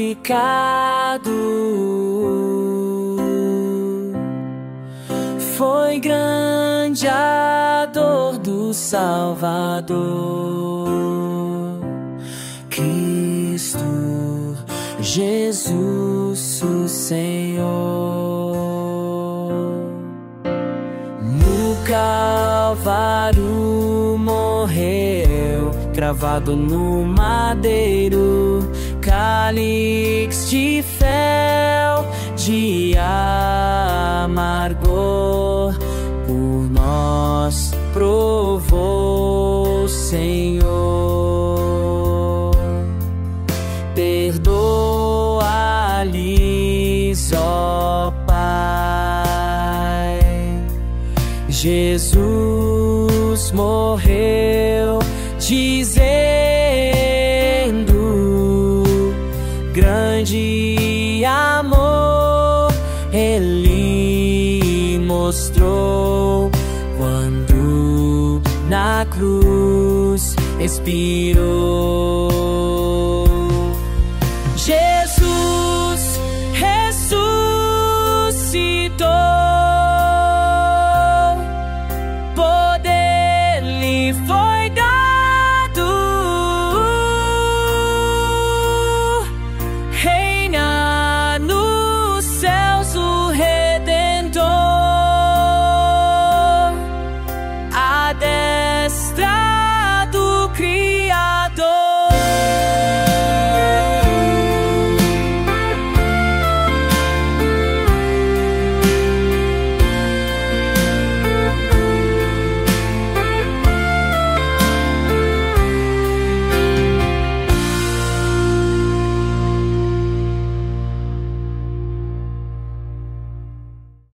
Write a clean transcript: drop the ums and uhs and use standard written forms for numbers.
Foi grande a dor do Salvador, Cristo Jesus, o Senhor. No Calvário morreu, cravado no madeiro, cálice de fel, de amargor, por nós provou, Senhor. Perdoa-lhes, ó Pai. Jesus morreu dizendo: grande amor Ele mostrou quando na cruz expirou. Jesus ressuscitou, poder lhe foi dado, reina nos céus o Redentor, à destra do Criador.